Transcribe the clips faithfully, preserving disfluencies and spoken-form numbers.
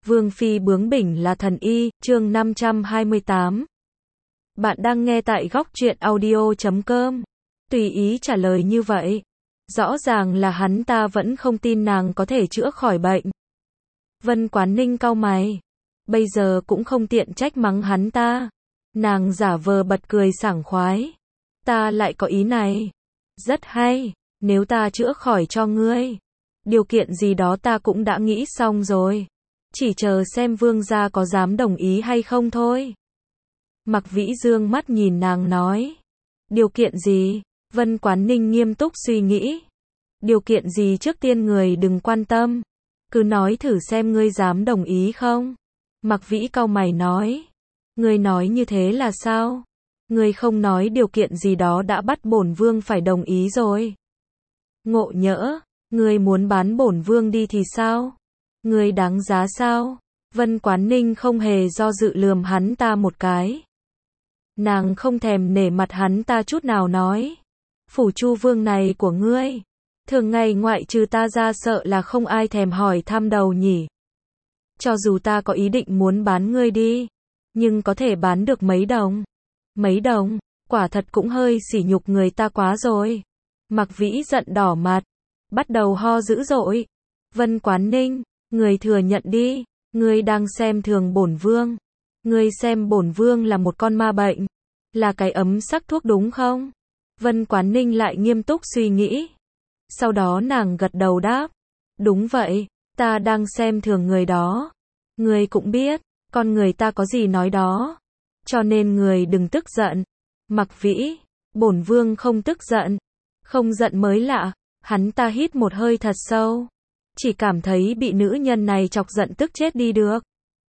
Vương phi bướng bỉnh là thần y, chương năm trăm hai mươi tám. Bạn đang nghe tại góc truyện audio chấm com. Tùy ý trả lời như vậy. Rõ ràng là hắn ta vẫn không tin nàng có thể chữa khỏi bệnh. Vân Quán Ninh cau mày. Bây giờ cũng không tiện trách mắng hắn ta. Nàng giả vờ bật cười sảng khoái. Ta lại có ý này. Rất hay, nếu ta chữa khỏi cho ngươi. Điều kiện gì đó ta cũng đã nghĩ xong rồi. Chỉ chờ xem vương gia có dám đồng ý hay không thôi. Mặc Vĩ dương mắt nhìn nàng nói. Điều kiện gì? Vân Quán Ninh nghiêm túc suy nghĩ. Điều kiện gì trước tiên người đừng quan tâm. Cứ nói thử xem ngươi dám đồng ý không? Mặc Vĩ cau mày nói. Ngươi nói như thế là sao? Ngươi không nói điều kiện gì đó đã bắt bổn vương phải đồng ý rồi. Ngộ nhỡ, ngươi muốn bán bổn vương đi thì sao? Ngươi đáng giá sao? Vân Quán Ninh không hề do dự lườm hắn ta một cái. Nàng không thèm nể mặt hắn ta chút nào nói. Phủ Chu Vương này của ngươi, thường ngày ngoại trừ ta ra sợ là không ai thèm hỏi thăm đầu nhỉ. Cho dù ta có ý định muốn bán ngươi đi, nhưng có thể bán được mấy đồng? Mấy đồng, quả thật cũng hơi sỉ nhục người ta quá rồi. Mặc Vĩ giận đỏ mặt, bắt đầu ho dữ dội. Vân Quán Ninh, người thừa nhận đi, ngươi đang xem thường bổn vương. Ngươi xem bổn vương là một con ma bệnh, là cái ấm sắc thuốc đúng không? Vân Quán Ninh lại nghiêm túc suy nghĩ. Sau đó nàng gật đầu đáp. Đúng vậy, ta đang xem thường người đó. Ngươi cũng biết, con người ta có gì nói đó. Cho nên người đừng tức giận. Mặc Vĩ, bổn vương không tức giận. Không giận mới lạ. Hắn ta hít một hơi thật sâu. Chỉ cảm thấy bị nữ nhân này chọc giận tức chết đi được.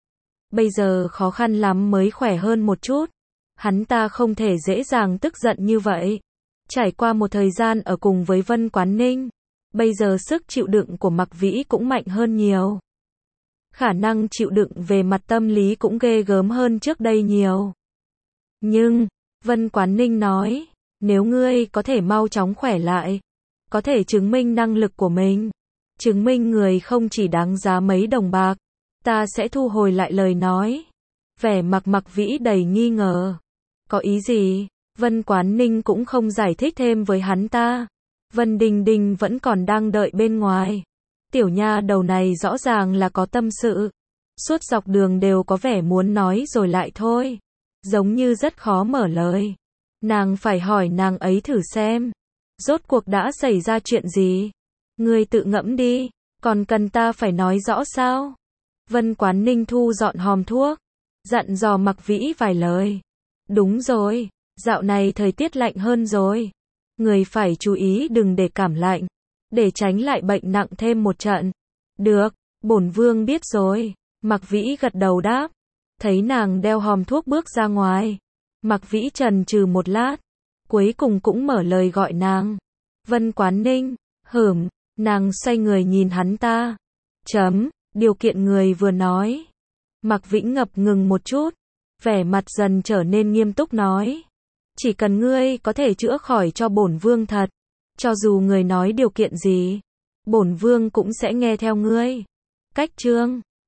Bây giờ khó khăn lắm mới khỏe hơn một chút. Hắn ta không thể dễ dàng tức giận như vậy. Trải qua một thời gian ở cùng với Vân Quán Ninh, bây giờ sức chịu đựng của Mặc Vĩ cũng mạnh hơn nhiều. Khả năng chịu đựng về mặt tâm lý cũng ghê gớm hơn trước đây nhiều. Nhưng, Vân Quán Ninh nói, nếu ngươi có thể mau chóng khỏe lại, có thể chứng minh năng lực của mình, chứng minh người không chỉ đáng giá mấy đồng bạc, ta sẽ thu hồi lại lời nói. Vẻ mặt Mặc Vĩ đầy nghi ngờ. Có ý gì? Vân Quán Ninh cũng không giải thích thêm với hắn ta. Vân Đình Đình vẫn còn đang đợi bên ngoài. Tiểu nha đầu này rõ ràng là có tâm sự. Suốt dọc đường đều có vẻ muốn nói rồi lại thôi. Giống như rất khó mở lời. Nàng phải hỏi nàng ấy thử xem. Rốt cuộc đã xảy ra chuyện gì? Ngươi tự ngẫm đi. Còn cần ta phải nói rõ sao? Vân Quán Ninh thu dọn hòm thuốc. Dặn dò Mặc Vĩ vài lời. Đúng rồi. Dạo này thời tiết lạnh hơn rồi. Người phải chú ý đừng để cảm lạnh. Để tránh lại bệnh nặng thêm một trận. Được, bổn vương biết rồi. Mặc Vĩ gật đầu đáp. Thấy nàng đeo hòm thuốc bước ra ngoài. Mặc Vĩ chần chừ một lát. Cuối cùng cũng mở lời gọi nàng. Vân Quán Ninh, hửm, nàng xoay người nhìn hắn ta. Chấm, điều kiện người vừa nói. Mặc Vĩ ngập ngừng một chút. Vẻ mặt dần trở nên nghiêm túc nói. Chỉ cần ngươi có thể chữa khỏi cho bổn vương thật, cho dù người nói điều kiện gì, bổn vương cũng sẽ nghe theo ngươi. Cách chương